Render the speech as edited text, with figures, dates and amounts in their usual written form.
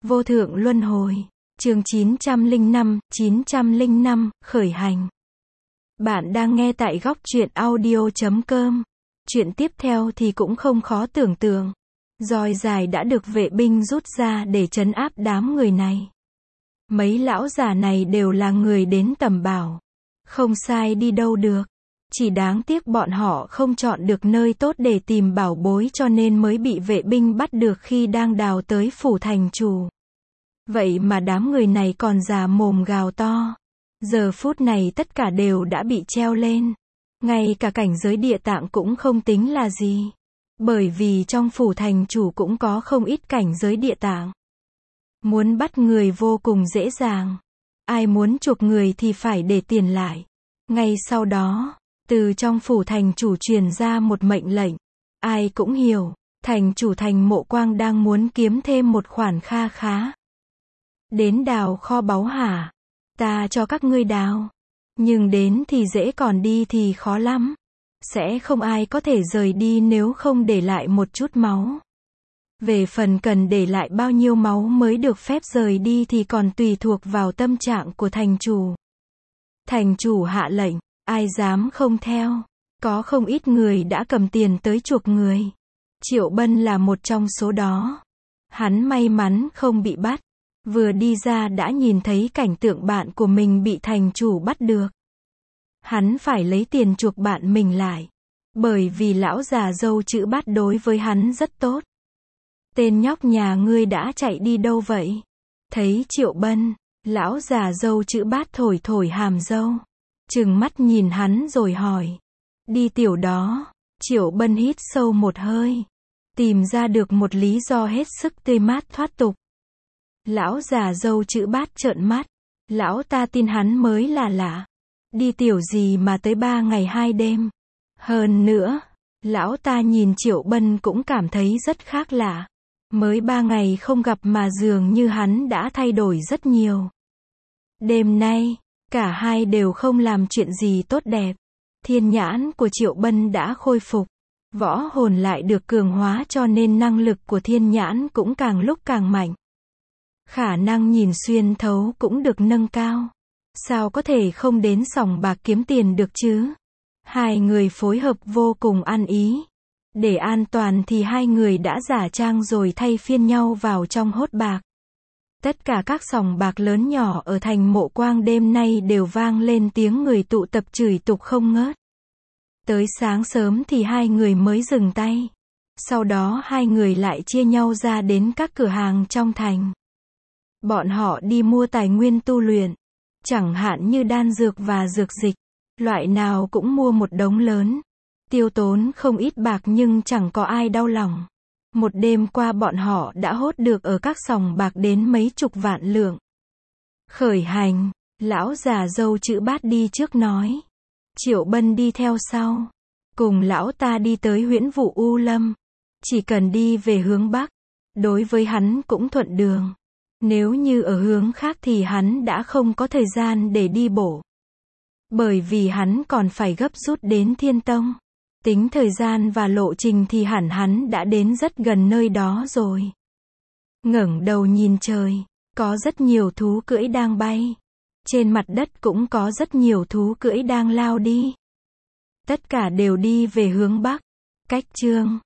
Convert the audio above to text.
Vô thượng luân hồi. Chương 905, khởi hành. Bạn đang nghe tại góc truyện audio.com. Chuyện tiếp theo thì cũng không khó tưởng tượng. Roi dài đã được vệ binh rút ra để trấn áp đám người này. Mấy lão già này đều là người đến tầm bảo. Không sai đi đâu được. Chỉ đáng tiếc bọn họ không chọn được nơi tốt để tìm bảo bối cho nên mới bị vệ binh bắt được khi đang đào tới phủ thành chủ. Vậy mà đám người này còn già mồm gào to. Giờ phút này tất cả đều đã bị treo lên. Ngay cả cảnh giới địa tạng cũng không tính là gì. Bởi vì trong phủ thành chủ cũng có không ít cảnh giới địa tạng. Muốn bắt người vô cùng dễ dàng. Ai muốn chuộc người thì phải để tiền lại. Ngay sau đó, từ trong phủ thành chủ truyền ra một mệnh lệnh. Ai cũng hiểu, thành chủ thành Mộ Quang đang muốn kiếm thêm một khoản kha khá. Đến đào kho báu hả? Ta cho các ngươi đào. Nhưng đến thì dễ còn đi thì khó lắm. Sẽ không ai có thể rời đi nếu không để lại một chút máu. Về phần cần để lại bao nhiêu máu mới được phép rời đi thì còn tùy thuộc vào tâm trạng của thành chủ. Thành chủ hạ lệnh, ai dám không theo. Có không ít người đã cầm tiền tới chuộc người. Triệu Bân là một trong số đó. Hắn may mắn không bị bắt. Vừa đi ra đã nhìn thấy cảnh tượng bạn của mình bị thành chủ bắt được. Hắn phải lấy tiền chuộc bạn mình lại. Bởi vì lão già dâu chữ Bát đối với hắn rất tốt. Tên nhóc nhà ngươi đã chạy đi đâu vậy? Thấy Triệu Bân, lão già dâu chữ Bát thổi thổi hàm râu. Trừng mắt nhìn hắn rồi hỏi. Đi tiểu đó. Triệu Bân hít sâu một hơi. Tìm ra được một lý do hết sức tươi mát thoát tục. Lão già dâu chữ Bát trợn mắt. Lão ta tin hắn mới là lạ. Đi tiểu gì mà tới 3 ngày 2 đêm. Hơn nữa, lão ta nhìn Triệu Bân cũng cảm thấy rất khác lạ. Mới 3 ngày không gặp mà dường như hắn đã thay đổi rất nhiều. Đêm nay, cả hai đều không làm chuyện gì tốt đẹp. Thiên nhãn của Triệu Bân đã khôi phục. Võ hồn lại được cường hóa cho nên năng lực của thiên nhãn cũng càng lúc càng mạnh. Khả năng nhìn xuyên thấu cũng được nâng cao. Sao có thể không đến sòng bạc kiếm tiền được chứ? Hai người phối hợp vô cùng ăn ý. Để an toàn thì hai người đã giả trang rồi thay phiên nhau vào trong hốt bạc. Tất cả các sòng bạc lớn nhỏ ở thành Mộ Quang đêm nay đều vang lên tiếng người tụ tập chửi tục không ngớt. Tới sáng sớm thì hai người mới dừng tay. Sau đó hai người lại chia nhau ra đến các cửa hàng trong thành. Bọn họ đi mua tài nguyên tu luyện. Chẳng hạn như đan dược và dược dịch. Loại nào cũng mua một đống lớn. Tiêu tốn không ít bạc nhưng chẳng có ai đau lòng. Một đêm qua bọn họ đã hốt được ở các sòng bạc đến mấy chục vạn lượng. Khởi hành, lão già dâu chữ Bát đi trước nói. Triệu Bân đi theo sau. Cùng lão ta đi tới Huyễn Vụ U Lâm. Chỉ cần đi về hướng Bắc. Đối với hắn cũng thuận đường. Nếu như ở hướng khác thì hắn đã không có thời gian để đi bộ. Bởi vì hắn còn phải gấp rút đến Thiên Tông. Tính thời gian và lộ trình thì hẳn hắn đã đến rất gần nơi đó rồi. Ngẩng đầu nhìn trời, có rất nhiều thú cưỡi đang bay. Trên mặt đất cũng có rất nhiều thú cưỡi đang lao đi. Tất cả đều đi về hướng Bắc. Cách chương